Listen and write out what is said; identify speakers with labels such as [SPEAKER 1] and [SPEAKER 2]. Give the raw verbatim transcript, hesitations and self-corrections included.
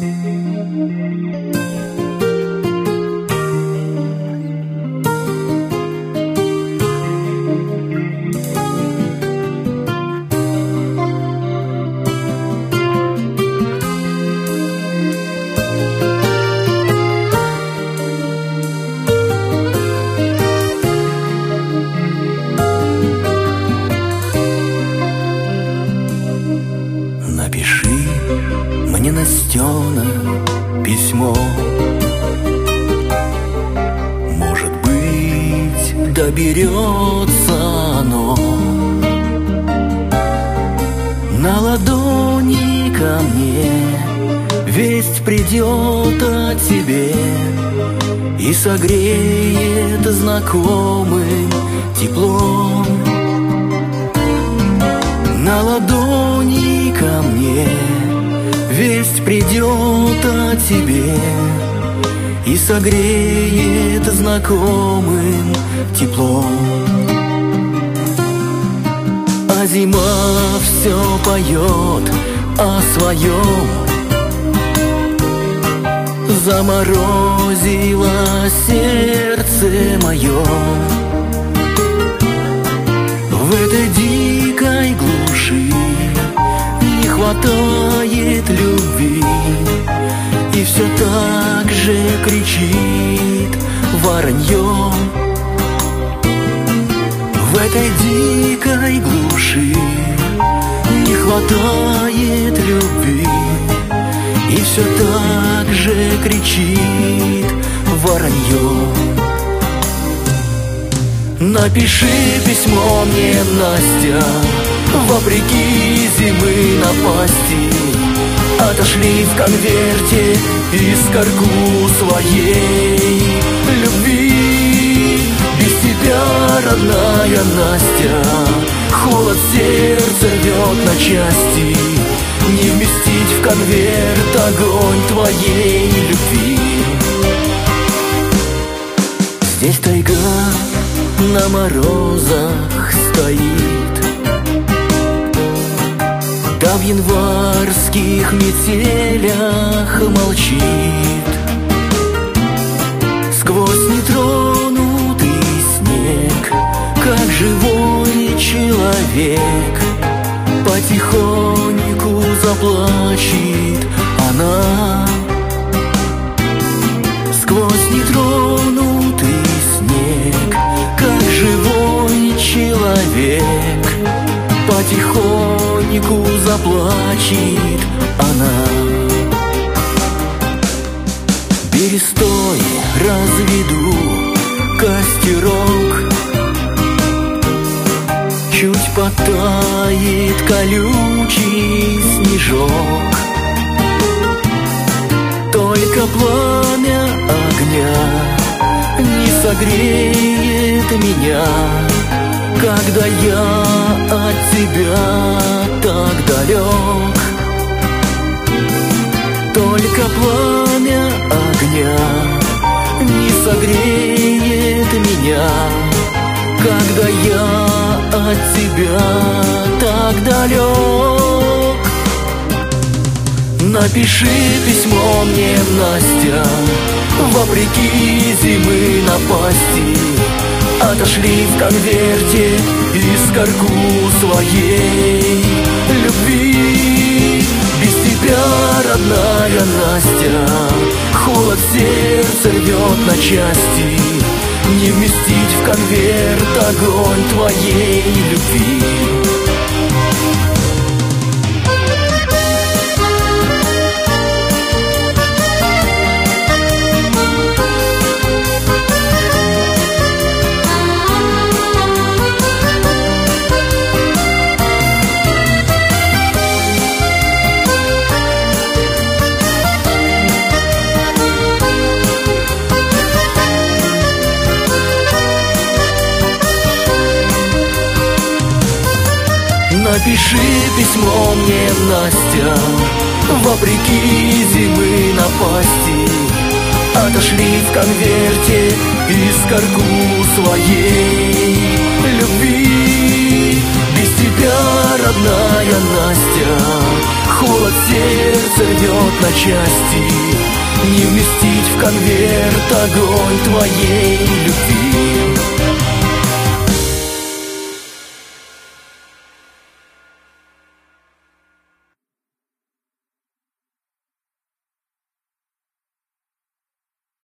[SPEAKER 1] Мне Настена письмо. Может быть, доберется оно на ладони ко мне. Весть придет о тебе и согреет знакомым теплом. На ладони ко мне весть придет о тебе и согреет знакомым теплом. А зима все поет о своем, заморозило сердце мое. В этой дикой глуши не хватает любви, и все так же кричит воронье. В этой дикой глуши не хватает любви, и все так же кричит воронье. Напиши письмо мне, Настя, вопреки зимы напасти. Отошли в конверте искорку своей любви. Без тебя, родная Настя, холод сердца рвет на части. Не вместить в конверт огонь твоей любви. Здесь тайга на морозах стоит, да в январских метелях молчит. Сквозь нетронутый снег, как живой человек, потихоньку заплачет она. Сквозь нетронутый снег, как живой человек, потихоньку заплачет она. Берестой разведу костерок, чуть потает колючий снежок. Только пламя огня не согреет меня, когда я от тебя так далек. Только пламя огня не согреет меня, когда я от тебя так далек. Напиши письмо мне, Настя, вопреки зимы напасти. Отошли в конверте искорку своей любви. Без тебя, родная Настя, холод сердца рвет на части. Не вместить в конверт огонь твоей любви. Напиши письмо мне, Настя, вопреки зимы напасти. Отошли в конверте искорку своей любви. Без тебя, родная Настя, Холод сердца рвет на части, не вместить в конверт огонь твоей любви.